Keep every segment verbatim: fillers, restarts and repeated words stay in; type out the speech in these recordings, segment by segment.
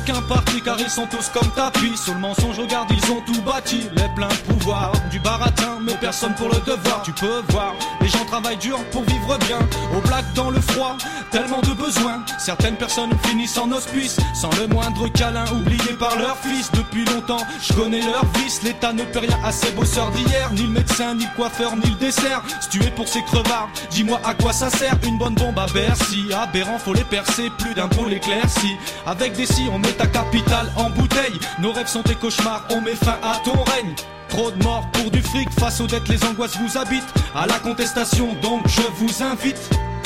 aucun parti car ils sont tous comme tapis. Sous le mensonge regarde ils ont tout bâti. Les pleins pouvoirs du baratin mais personne pour le devoir. Tu peux voir, les gens travaillent dur pour vivre bien. Au black dans le froid, tellement de besoins. Certaines personnes finissent en hospice sans le moindre câlin, oubliés par leur fils. Depuis longtemps, je connais leur vice. L'État ne paie rien à ses bosseurs d'hier. Ni le médecin, ni le coiffeur, ni le dessert. Si tu es pour ces crevards, dis-moi à quoi ça sert. Une bonne bombe à Bercy, aberrant faut les percer. Plus d'un pour l'éclaircie. Avec des si on met ta capitale en bouteille. Nos rêves sont tes cauchemars, on met fin à ton règne. Trop de morts pour du fric, face aux dettes les angoisses vous habitent. À la contestation donc je vous invite.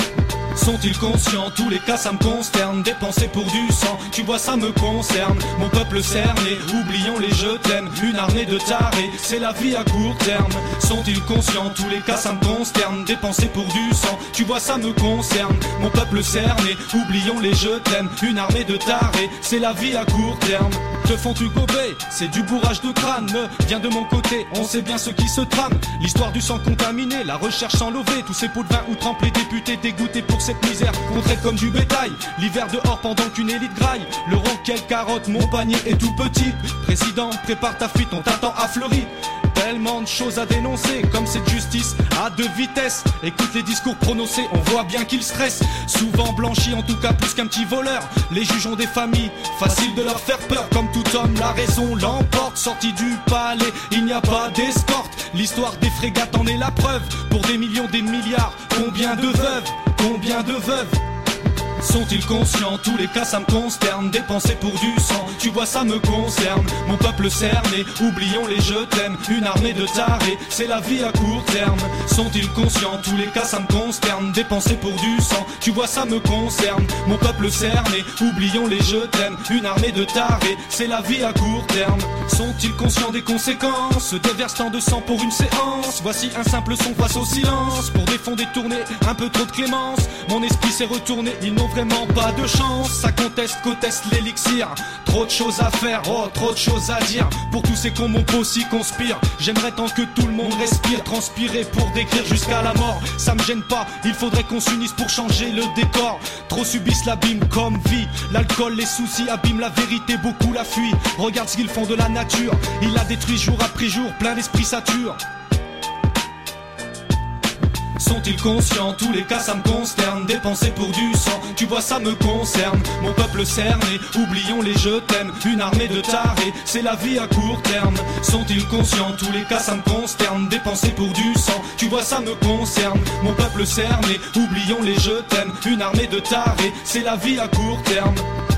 Sont-ils conscients? Tous les cas ça me consterne. Dépenser pour du sang, tu vois ça me concerne. Mon peuple cerné, oublions les je t'aime. Une armée de tarés, c'est la vie à court terme. Sont-ils conscients? Tous les cas ça me consterne. Dépenser pour du sang, tu vois ça me concerne. Mon peuple cerné, oublions les je t'aime. Une armée de tarés, c'est la vie à court terme. Te font-tu gober? C'est du bourrage de crâne. Viens de mon côté, on sait bien ce qui se trame. L'histoire du sang contaminé, la recherche sans lever. Tous ces pots de vin où trempent les députés dégoûtés pour cette misère qu'on traite comme du bétail. L'hiver dehors pendant qu'une élite graille. Le roquel carotte, mon panier est tout petit. Président, prépare ta fuite, on t'attend à Fleury. Tellement de choses à dénoncer, comme cette justice à deux vitesses. Écoute les discours prononcés, on voit bien qu'ils stressent. Souvent blanchis, en tout cas plus qu'un petit voleur. Les juges ont des familles, facile de leur faire peur. Comme tout homme, la raison l'emporte. Sorti du palais, il n'y a pas d'escorte. L'histoire des frégates en est la preuve. Pour des millions, des milliards, combien de veuves? Combien de veuves? Sont-ils conscients? Tous les cas ça me consterne. Dépenser pour du sang, tu vois ça me concerne. Mon peuple cerné, oublions les je t'aime. Une armée de tarés, c'est la vie à court terme. Sont-ils conscients? Tous les cas ça me consterne. Dépenser pour du sang, tu vois ça me concerne. Mon peuple cerné, oublions les je t'aime. Une armée de tarés, c'est la vie à court terme. Sont-ils conscients des conséquences? Déverse tant de sang pour une séance. Voici un simple son face au silence. Pour des fonds détournés, un peu trop de clémence. Mon esprit s'est retourné, ils n'ont vraiment pas de chance. Ça conteste, conteste l'élixir. Trop de choses à faire, oh trop de choses à dire. Pour tous ces cons mon pot s'y conspire. J'aimerais tant que tout le monde respire. Transpirer pour décrire jusqu'à la mort. Ça me gêne pas, il faudrait qu'on s'unisse pour changer le décor. Trop subissent l'abîme comme vie. L'alcool, les soucis abîment la vérité, beaucoup la fuient. Regarde ce qu'ils font de la nature. Il la détruit jour après jour, plein d'esprit sature. Sont-ils conscients? Tous les cas ça me consterne. Dépenser pour du sang, tu vois ça me concerne. Mon peuple cerné, oublions les je t'aime. Une armée de tarés, c'est la vie à court terme. Sont-ils conscients? Tous les cas ça me consterne. Dépenser pour du sang, tu vois ça me concerne. Mon peuple cerné, oublions les je t'aime. Une armée de tarés, c'est la vie à court terme.